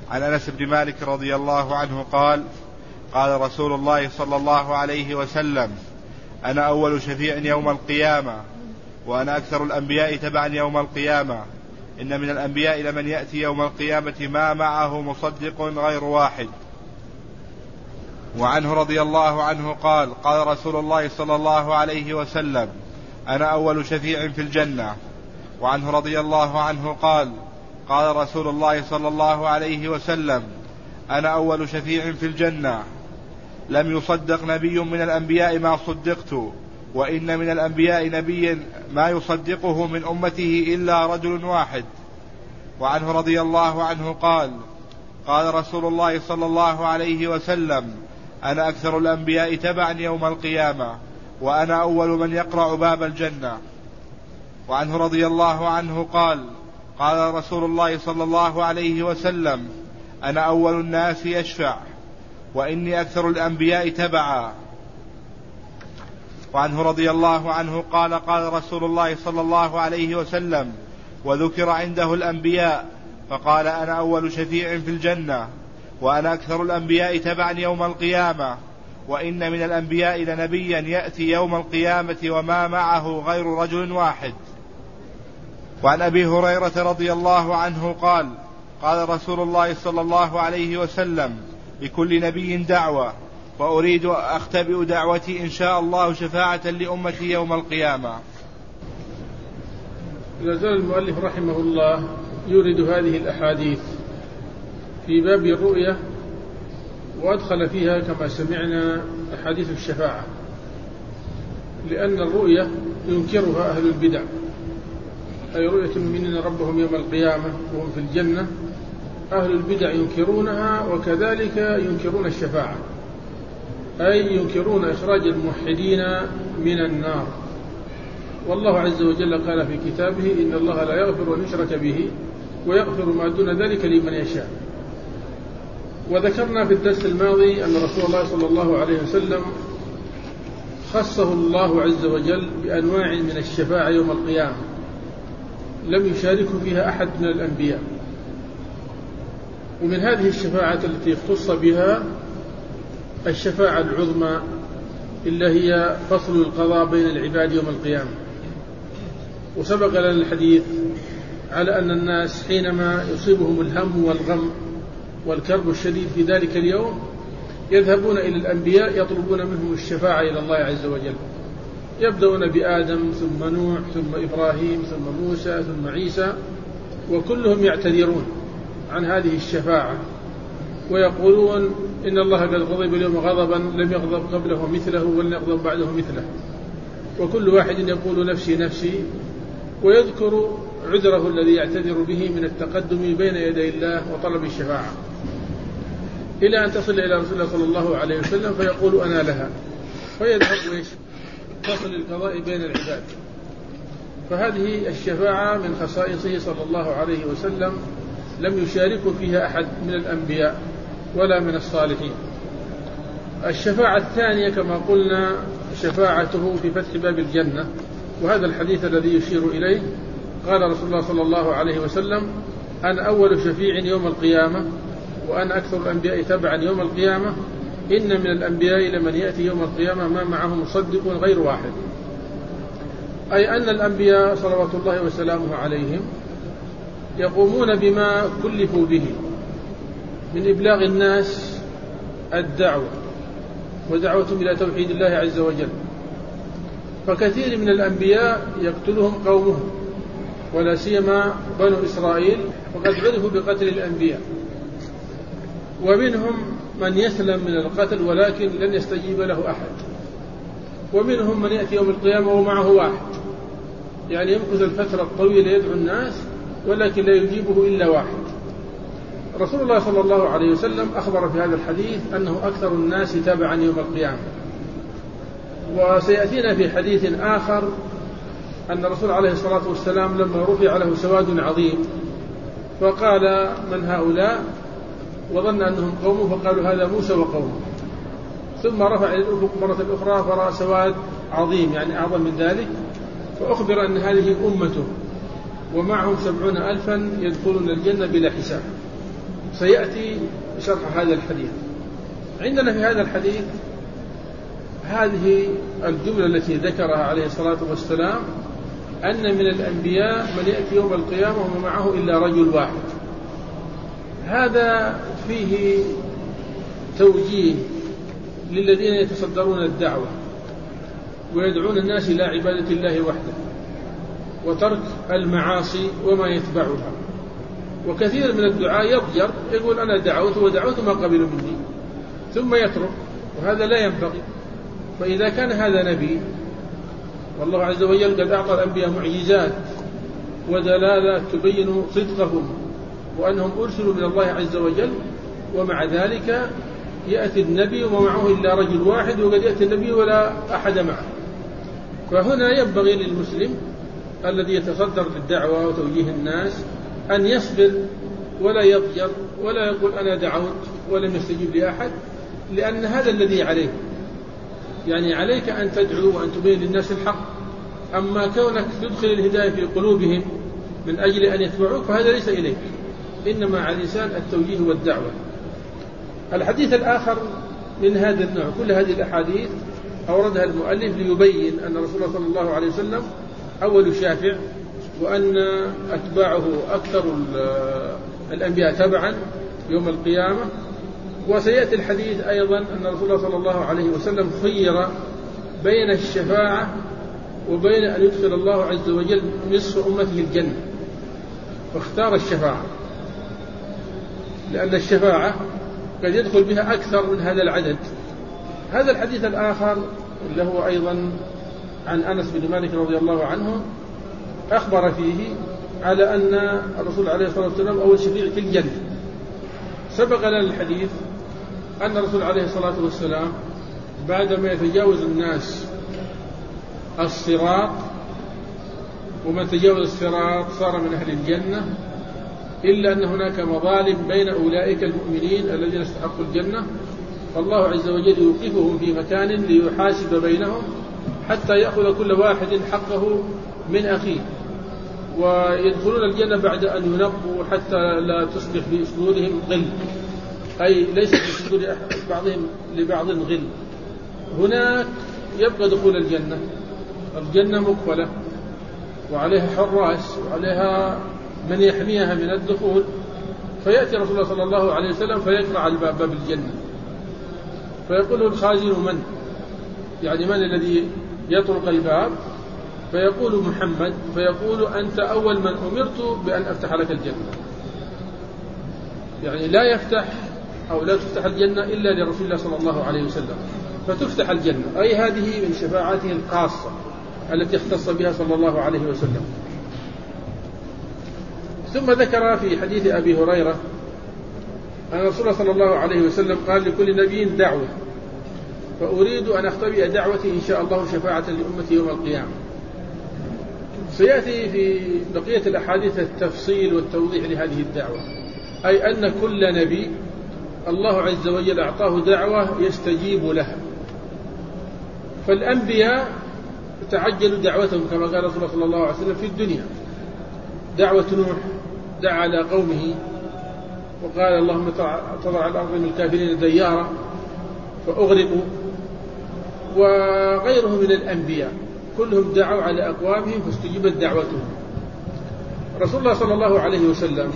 عن أنس بن مالك رضي الله عنه قال: قال رسول الله صلى الله عليه وسلم: أنا أول شفيع يوم القيامة، وأنا أكثر الأنبياء تبعا يوم القيامة، إن من الأنبياء لمن يأتي يوم القيامة ما معه مصدق غير واحد. وعنه رضي الله عنه قال: قال رسول الله صلى الله عليه وسلم: أنا أول شفيع في الجنة. وعنه رضي الله عنه قال: قال رسول الله صلى الله عليه وسلم: أنا أول شفيع في الجنة، لم يصدق نبي من الأنبياء ما صدقت، وإن من الأنبياء نبيا ما يصدقه من أمته إلا رجل واحد. وعنه رضي الله عنه قال: قال رسول الله صلى الله عليه وسلم: أنا أكثر الأنبياء تبعا يوم القيامة، وأنا أول من يقرع باب الجنة. وعنه رضي الله عنه قال: قال رسول الله صلى الله عليه وسلم: أنا أول الناس يشفع، وإني أكثر الأنبياء تبعا. وعنه رضي الله عنه قال: قال رسول الله صلى الله عليه وسلم: وذكر عنده الأنبياء فقال: أنا أول شفيع في الجنة، وأنا أكثر الأنبياء تبعا يوم القيامة، وإن من الأنبياء لنبيا يأتي يوم القيامة وما معه غير رجل واحد. وعن أبي هريرة رضي الله عنه قال: قال رسول الله صلى الله عليه وسلم: لكل نبي دعوة، وأريد أختبئ دعوتي إن شاء الله شفاعة لأمتي يوم القيامة. لا زال المؤلف رحمه الله يورد هذه الأحاديث في باب الرؤية، وأدخل فيها كما سمعنا أحاديث الشفاعة، لأن الرؤية ينكرها أهل البدع، أي رؤية المؤمنين ربهم يوم القيامة وهم في الجنة، أهل البدع ينكرونها، وكذلك ينكرون الشفاعة، أي ينكرون إخراج الموحدين من النار. والله عز وجل قال في كتابه: إن الله لا يغفر أن يشرك به ويغفر ما دون ذلك لمن يشاء. وذكرنا في الدرس الماضي أن رسول الله صلى الله عليه وسلم خصه الله عز وجل بأنواع من الشفاعة يوم القيامة لم يشارك فيها أحد من الأنبياء. ومن هذه الشفاعة التي اختص بها الشفاعة العظمى، اللي هي فصل القضاء بين العباد يوم القيامة. وسبق لنا الحديث على أن الناس حينما يصيبهم الهم والغم والكرب الشديد في ذلك اليوم يذهبون إلى الأنبياء يطلبون منهم الشفاعة إلى الله عز وجل، يبدأون بآدم ثم نوح ثم إبراهيم ثم موسى ثم عيسى، وكلهم يعتذرون عن هذه الشفاعة ويقولون: إن الله قد غضب اليوم غضبا لم يغضب قبله مثله ولن يغضب بعده مثله. وكل واحد يقول: نفسي نفسي، ويذكر عذره الذي يعتذر به من التقدم بين يدي الله وطلب الشفاعة، إلى أن تصل إلى رسول الله صلى الله عليه وسلم فيقول: أنا لها، فيذهب فصل القضاء بين العباد. فهذه الشفاعة من خصائصه صلى الله عليه وسلم، لم يشارك فيها أحد من الأنبياء ولا من الصالحين. الشفاعة الثانية كما قلنا شفاعته في فتح باب الجنة، وهذا الحديث الذي يشير إليه. قال رسول الله صلى الله عليه وسلم: أنا أول شفيع يوم القيامة، وأنا أكثر الأنبياء تبعا يوم القيامة، إن من الأنبياء لمن يأتي يوم القيامة ما معه مصدق غير واحد. أي أن الأنبياء صلوات الله وسلامه عليهم يقومون بما كلفوا به من إبلاغ الناس الدعوة ودعوتهم إلى توحيد الله عز وجل. فكثير من الأنبياء يقتلهم قومهم، ولا سيما بنو إسرائيل، وقد عرفوا بقتل الأنبياء. ومنهم من يسلم من القتل ولكن لن يستجيب له أحد، ومنهم من يأتي يوم القيامة ومعه واحد، يعني يمكث الفترة الطويلة يدعو الناس ولكن لا يجيبه إلا واحد. رسول الله صلى الله عليه وسلم أخبر في هذا الحديث أنه أكثر الناس تبعا يوم القيامة. وسيأتينا في حديث آخر أن الرسول عليه الصلاة والسلام لما رفع له سواد عظيم فقال: من هؤلاء؟ وظن أنهم قومه فقالوا: هذا موسى وقومه. ثم رفع إلى الأفق مرة أخرى فرأى سواد عظيم يعني أعظم من ذلك، فأخبر أن هذه أمته ومعهم 70,000 يدخلون الجنة بلا حساب. سيأتي شرح هذا الحديث. عندنا في هذا الحديث هذه الجملة التي ذكرها عليه الصلاة والسلام أن من الأنبياء من يأتي يوم القيامة وما معه إلا رجل واحد. هذا فيه توجيه للذين يتصدرون الدعوة ويدعون الناس إلى عبادة الله وحده وترك المعاصي وما يتبعها. وكثير من الدعاء يضجر يقول أنا دعوت ما قبلوا مني ثم يترك، وهذا لا ينبغي. فإذا كان هذا نبي والله عز وجل قد أعطى الأنبياء معجزات ودلالات تبين صدقهم وأنهم أرسلوا من الله عز وجل، ومع ذلك يأتي النبي وما معه إلا رجل واحد، وقد يأتي النبي ولا أحد معه. فهنا ينبغي للمسلم الذي يتصدر للدعوة وتوجيه الناس أن يصبر ولا يضجر ولا يقول أنا دعوت ولم يستجيب لي أحد، لأن هذا الذي عليه. يعني عليك أن تدعو وأن تبين للناس الحق، أما كونك تدخل الهداية في قلوبهم من أجل أن يتبعوك فهذا ليس إليك، إنما على الإنسان التوجيه والدعوة. الحديث الآخر من هذا النوع، كل هذه الأحاديث أوردها المؤلف ليبين أن رسول الله صلى الله عليه وسلم أول شافع، وأن أتباعه أكثر الأنبياء تبعا يوم القيامة. وسيأتي الحديث أيضا أن رسول الله صلى الله عليه وسلم خير بين الشفاعة وبين أن يدخل الله عز وجل نصف أمته الجنة، واختار الشفاعة لأن الشفاعة قد يدخل بها أكثر من هذا العدد. هذا الحديث الآخر اللي هو أيضا عن أنس بن مالك رضي الله عنه أخبر فيه على أن الرسول عليه الصلاة والسلام أول شفيع في الجنة. سبق لنا الحديث أن الرسول عليه الصلاة والسلام بعدما يتجاوز الناس الصراط، ومن تجاوز الصراط صار من أهل الجنة، إلا أن هناك مظالم بين أولئك المؤمنين الذين استحقوا الجنة، فالله عز وجل يوقفهم في مكان ليحاسب بينهم حتى يأخذ كل واحد حقه من أخيه، ويدخلون الجنة بعد أن ينقوا حتى لا تصبح في صدورهم غل، أي ليس في صدور بعضهم لبعض غل. هناك يبقى دخول الجنة، الجنة مقفلة وعليها حراس وعليها من يحميها من الدخول، فيأتي رسول الله صلى الله عليه وسلم فيقرع الباب، باب الجنة، فيقول الخازن من؟ يعني من الذي يطرق الباب؟ فيقول محمد، فيقول أنت أول من أمرت بأن أفتح لك الجنة. يعني لا يفتح أو لا تفتح الجنة إلا لرسول الله صلى الله عليه وسلم، فتفتح الجنة. أي هذه من شفاعته الخاصة التي اختص بها صلى الله عليه وسلم. ثم ذكر في حديث أبي هريرة أن رسول الله صلى الله عليه وسلم قال لكل نبي دعوة، فأريد أن أختبئ دعوتي إن شاء الله شفاعة لأمتي يوم القيامة. سيأتي في بقية الأحاديث التفصيل والتوضيح لهذه الدعوة، أي أن كل نبي الله عز وجل أعطاه دعوة يستجيب لها. فالأنبياء تعجلوا دعوتهم كما قال رسول الله صلى الله عليه وسلم في الدنيا. دعوة نوح دعا على قومه وقال اللهم تضع على الأرض من الكافرين ديارا فأغرقوا، وغيره من الأنبياء كلهم دعوا على أقوامهم فاستجيبت دعوتهم. رسول الله صلى الله عليه وسلم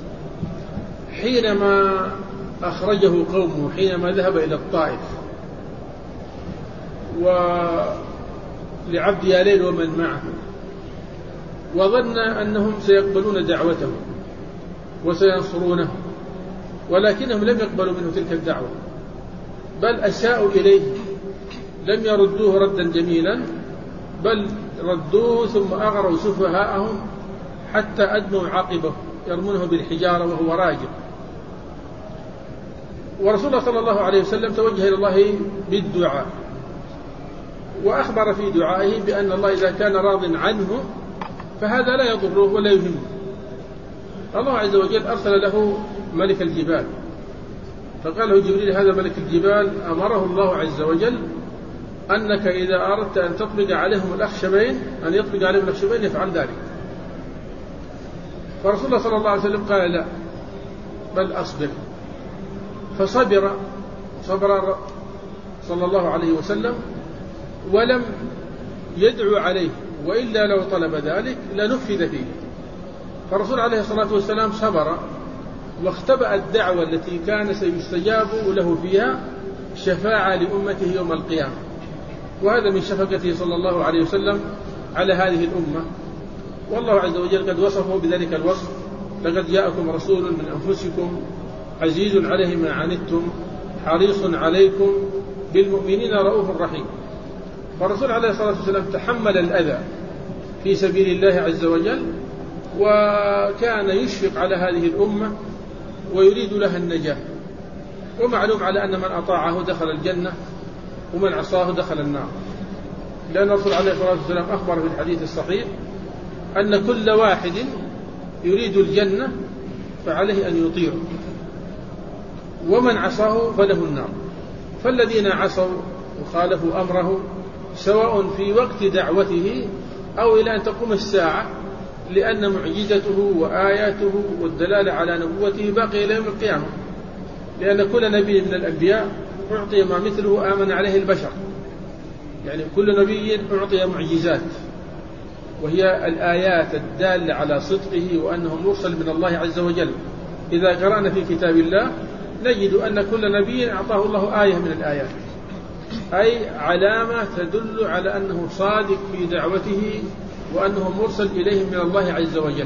حينما أخرجه قومه، حينما ذهب إلى الطائف ولعبد ياليل ومن معه، وظن أنهم سيقبلون دعوته وسينصرونه، ولكنهم لم يقبلوا منه تلك الدعوة، بل أساءوا إليه، لم يردوه ردا جميلا، بل ردوه ثم أغروا سفهاءهم حتى أدموا عاقبه يرمونه بالحجارة وهو راجع. ورسول الله صلى الله عليه وسلم توجه إلى الله بالدعاء، وأخبر في دعائه بأن الله إذا كان راض عنه فهذا لا يضره ولا يهمه. الله عز وجل أرسل له ملك الجبال، فقال له جبريل هذا ملك الجبال أمره الله عز وجل أنك إذا أردت أن تطبق عليهم الأخشبين أن يطبق عليهم الأخشبين يفعل ذلك. فرسول الله صلى الله عليه وسلم قال لا، بل أصبر. فصبر صلى الله عليه وسلم ولم يدعو عليه، وإلا لو طلب ذلك لنفذ فيه. فالرسول عليه الصلاة والسلام صبر واختبأ الدعوة التي كان سيستجاب له فيها شفاعة لأمته يوم القيامة. وهذا من شفقته صلى الله عليه وسلم على هذه الأمة. والله عز وجل قد وصفه بذلك الوصف: لقد جاءكم رسول من أنفسكم عزيز عليه ما عنتم حريص عليكم بالمؤمنين رؤوف رحيم. فالرسول عليه الصلاة والسلام تحمل الأذى في سبيل الله عز وجل، وكان يشفق على هذه الأمة ويريد لها النجاة. ومعلوم على أن من أطاعه دخل الجنة ومن عصاه دخل النار، لأن الرسول عليه الصلاة والسلام أخبر في الحديث الصحيح أن كل واحد يريد الجنة فعليه أن يطيعه، ومن عصاه فله النار. فالذين عصوا وخالفوا أمره سواء في وقت دعوته أو إلى أن تقوم الساعة، لأن معجزته وآياته والدلالة على نبوته باقي إلى يوم القيامة، لأن كل نبي من الأنبياء أعطي ما مثله آمن عليه البشر. يعني كل نبي أعطي معجزات، وهي الآيات الدالة على صدقه وأنه مرسل من الله عز وجل. إذا قرأنا في كتاب الله نجد أن كل نبي أعطاه الله آية من الآيات، أي علامة تدل على أنه صادق في دعوته وأنه مرسل إليهم من الله عز وجل.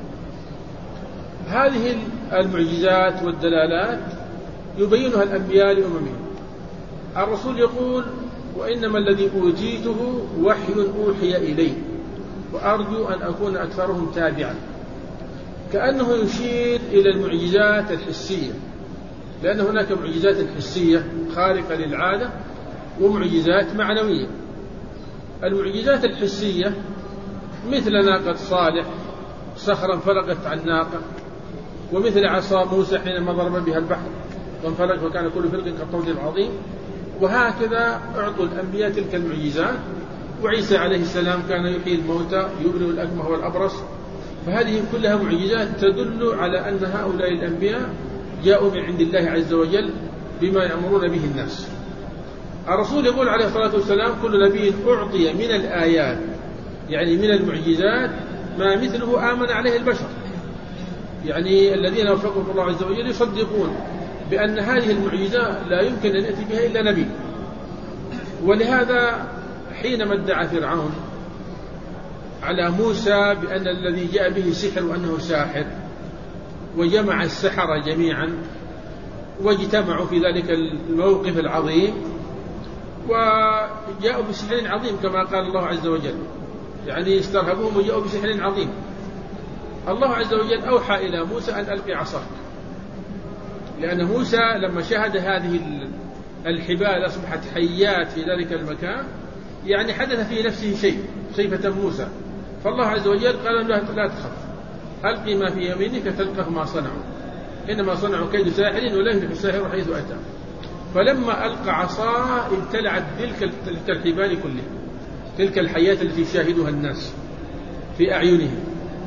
هذه المعجزات والدلالات يبينها الأنبياء لأممهم. الرسول يقول: وإنما الذي أوتيته وحي أوحي إلي وأرجو أن أكون أكثرهم تابعا. كأنه يشير إلى المعجزات الحسية، لأن هناك معجزات حسية خارقة للعادة ومعجزات معنوية. المعجزات الحسية مثل ناقة صالح صخرا فرقت عن ناقة، ومثل عصا موسى حينما ضرب بها البحر وانفلق وكان كل فرق كالطود العظيم. وهكذا أعطوا الأنبياء تلك المعجزات. وعيسى عليه السلام كان يحيي الموتى يبرئ الأكمه والأبرص. فهذه كلها معجزات تدل على أن هؤلاء الأنبياء جاءوا من عند الله عز وجل بما يأمرون به الناس. الرسول يقول عليه الصلاة والسلام: كل نبي أعطي من الآيات، يعني من المعجزات، ما مثله آمن عليه البشر. يعني الذين وفقهم الله عز وجل يصدقون بأن هذه المعجزة لا يمكن أن يأتي بها إلا نبي. ولهذا حينما ادعى فرعون على موسى بأن الذي جاء به سحر وأنه ساحر، وجمع السحرة جميعا واجتمعوا في ذلك الموقف العظيم وجاءوا بسحر عظيم كما قال الله عز وجل، يعني استرهبوهم وجاءوا بسحر عظيم. الله عز وجل أوحى إلى موسى أن ألقي عصاك، لأن موسى لما شاهد هذه الحبال أصبحت حيات في ذلك المكان، يعني حدث في نفسه شيء، خيفة موسى. فالله عز وجل قال له: لا تخف، ألقي ما في يمينك تلقف ما صنعوا، إنما صنعوا كيد ساحر ولا يفلح الساحر حيث أتى. فلما ألقى عصاه ابتلعت تلك الحبال كلها، تلك الحيات التي يشاهدها الناس في أعينهم.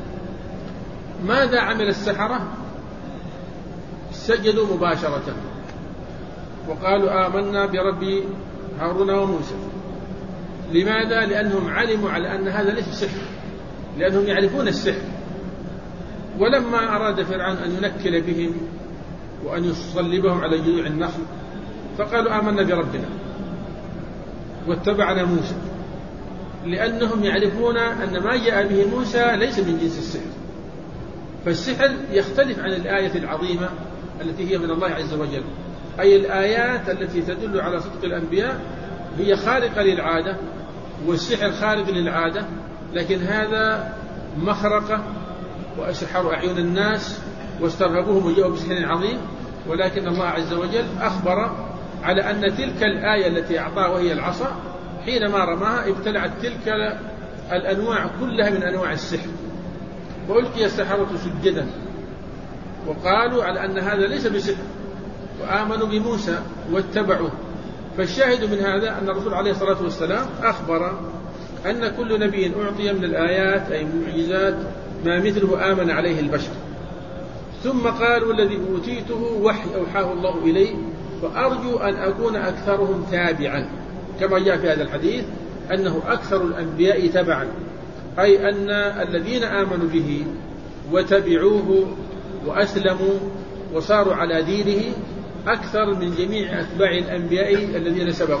ماذا عمل السحرة؟ سجدوا مباشرة وقالوا: آمنا برب هارون وموسى. لماذا؟ لأنهم علموا على أن هذا ليس سحر، لأنهم يعرفون السحر. ولما أراد فرعون أن ينكل بهم وأن يصلبهم على جذوع النخل فقالوا: آمنا بربنا واتبعنا موسى، لأنهم يعرفون أن ما جاء به موسى ليس من جنس السحر. فالسحر يختلف عن الآية العظيمة التي هي من الله عز وجل، أي الآيات التي تدل على صدق الأنبياء هي خارقة للعادة، والسحر خارق للعادة، لكن هذا مخرقة وأسحروا أعين الناس واسترهبوهم وجاءوا بسحر عظيم. ولكن الله عز وجل أخبر على أن تلك الآية التي أعطاها وهي العصا حينما رماها ابتلعت تلك الأنواع كلها من أنواع السحر. وألقي السحرة سجدا وقالوا على أن هذا ليس بسحر، وآمنوا بموسى واتبعوه. فالشاهد من هذا أن الرسول عليه الصلاة والسلام أخبر أن كل نبي أعطي من الآيات أي المعجزات ما مثله آمن عليه البشر. ثم قال والذي أوتيته وحي أوحاه الله إلي فأرجو أن أكون أكثرهم تابعا، كما جاء في هذا الحديث أنه أكثر الأنبياء تبعا، أي أن الذين آمنوا به وتبعوه وأسلموا وصاروا على دينه أكثر من جميع أتباع الأنبياء الذين سبقوا.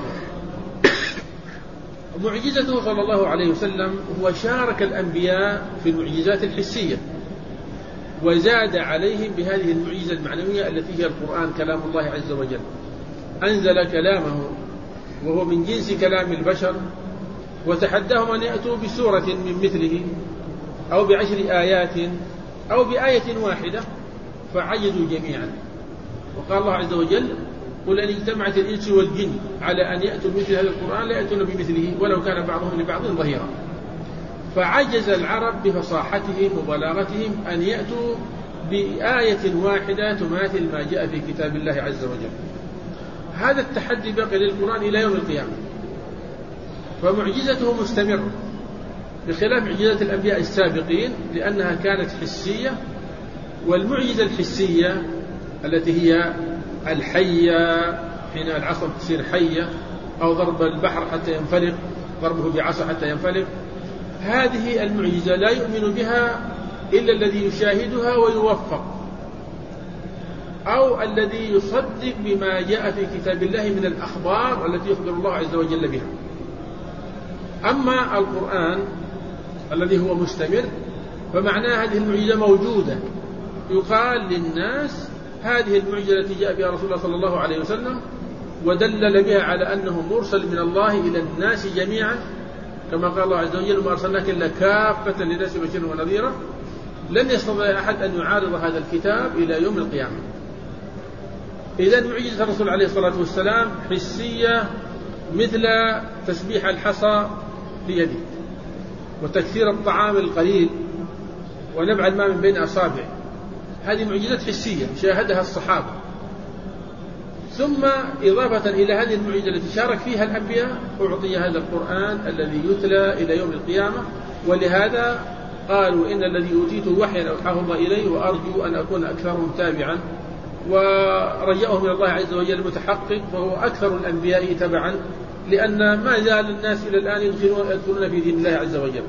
معجزته صلى الله عليه وسلم هو شارك الأنبياء في المعجزات الحسية وزاد عليهم بهذه المعجزة المعنوية التي هي القرآن كلام الله عز وجل. أنزل كلامه وهو من جنس كلام البشر وتحداهم أن يأتوا بسورة من مثله أو ب10 آيات أو بآية واحدة فعجزوا جميعا. وقال الله عز وجل قل أن اجتمعت الإنس والجن على أن يأتوا بمثل هذا القرآن لا يأتون بمثله ولو كان بعضهم لبعض ظهيرا. فعجز العرب بفصاحتهم وبلاغتهم أن يأتوا بآية واحدة تماثل ما جاء في كتاب الله عز وجل. هذا التحدي بقي للقرآن إلى يوم القيامة، فمعجزته مستمرة بخلاف معجزات الأنبياء السابقين لأنها كانت حسية. والمعجزة الحسية التي هي الحية حين العصا تصير حية أو ضرب البحر حتى ينفلق، ضربه بعصا حتى ينفلق، هذه المعجزة لا يؤمن بها إلا الذي يشاهدها ويوفق أو الذي يصدق بما جاء في كتاب الله من الأخبار التي يخبر الله عز وجل بها. أما القرآن الذي هو مستمر فمعناه هذه المعجزة موجودة، يقال للناس هذه المعجزة التي جاء بها رسول الله صلى الله عليه وسلم ودلل بها على أنه مرسل من الله إلى الناس جميعا، كما قال الله عز وجل وما أرسلناك إلا كافة للناس بشيرا ونذيرا. لن يستطيع أحد أن يعارض هذا الكتاب إلى يوم القيامة. إذن معجزة الرسول عليه الصلاة والسلام حسية مثل تسبيح الحصى بيده وتكثير الطعام القليل ونبع الماء من بين أصابعه، هذه معجزات حسية شاهدها الصحابة. ثم إضافة إلى هذه المعجزة التي شارك فيها الأنبياء أعطي هذا القرآن الذي يتلى إلى يوم القيامة. ولهذا قالوا إن الذي أوتيته وحيا أوحاه الله إليه وأرجو أن أكون أكثرهم تابعا، ورجاءه من الله عز وجل متحقق فهو أكثر الأنبياء تبعا، لأن ما زال الناس إلى الآن يدخلون في دين الله عز وجل.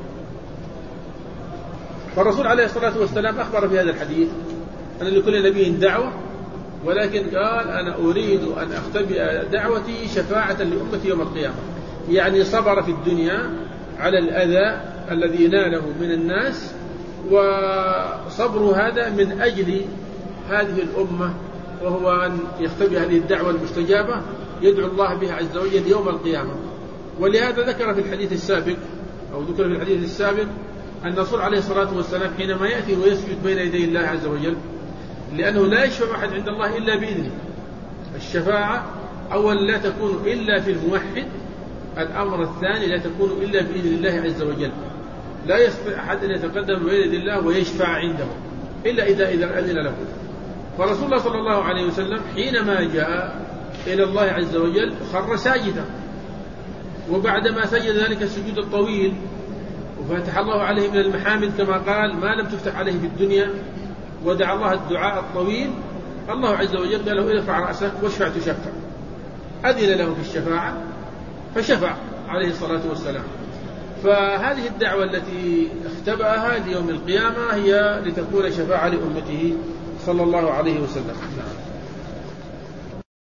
فالرسول عليه الصلاة والسلام أخبر في هذا الحديث أن لكل نبي دعوة، ولكن قال أنا أريد أن أختبئ دعوتي شفاعة لأمتي يوم القيامة. يعني صبر في الدنيا على الأذى الذي ناله من الناس، وصبر هذا من أجل هذه الأمة، وهو أن يختبئ هذه الدعوة المستجابة يدعو الله بها عز وجل يوم القيامة. ولهذا ذكر في الحديث السابق أن الرسول عليه الصلاة والسلام حينما يأتي ويسجد بين يدي الله عز وجل، لأنه لا يشفع أحد عند الله إلا بإذنه. الشفاعة أولا لا تكون إلا في الموحد، الأمر الثاني لا تكون إلا بإذن الله عز وجل. لا يستطيع أحد أن يتقدم بين يدي الله ويشفع عنده إلا إذا أذن له. فرسول الله صلى الله عليه وسلم حينما جاء إلى الله عز وجل خر ساجدا، وبعدما سجد ذلك السجود الطويل وفتح الله عليه من المحامد كما قال ما لم تفتح عليه في الدنيا، ودعا الله الدعاء الطويل، الله عز وجل قال له ارفع رأسك واشفع تشفع، أذن له في الشفاعة فشفع عليه الصلاة والسلام. فهذه الدعوة التي اختبأها ليوم القيامة هي لتكون شفاعة لأمته صلى الله عليه وسلم.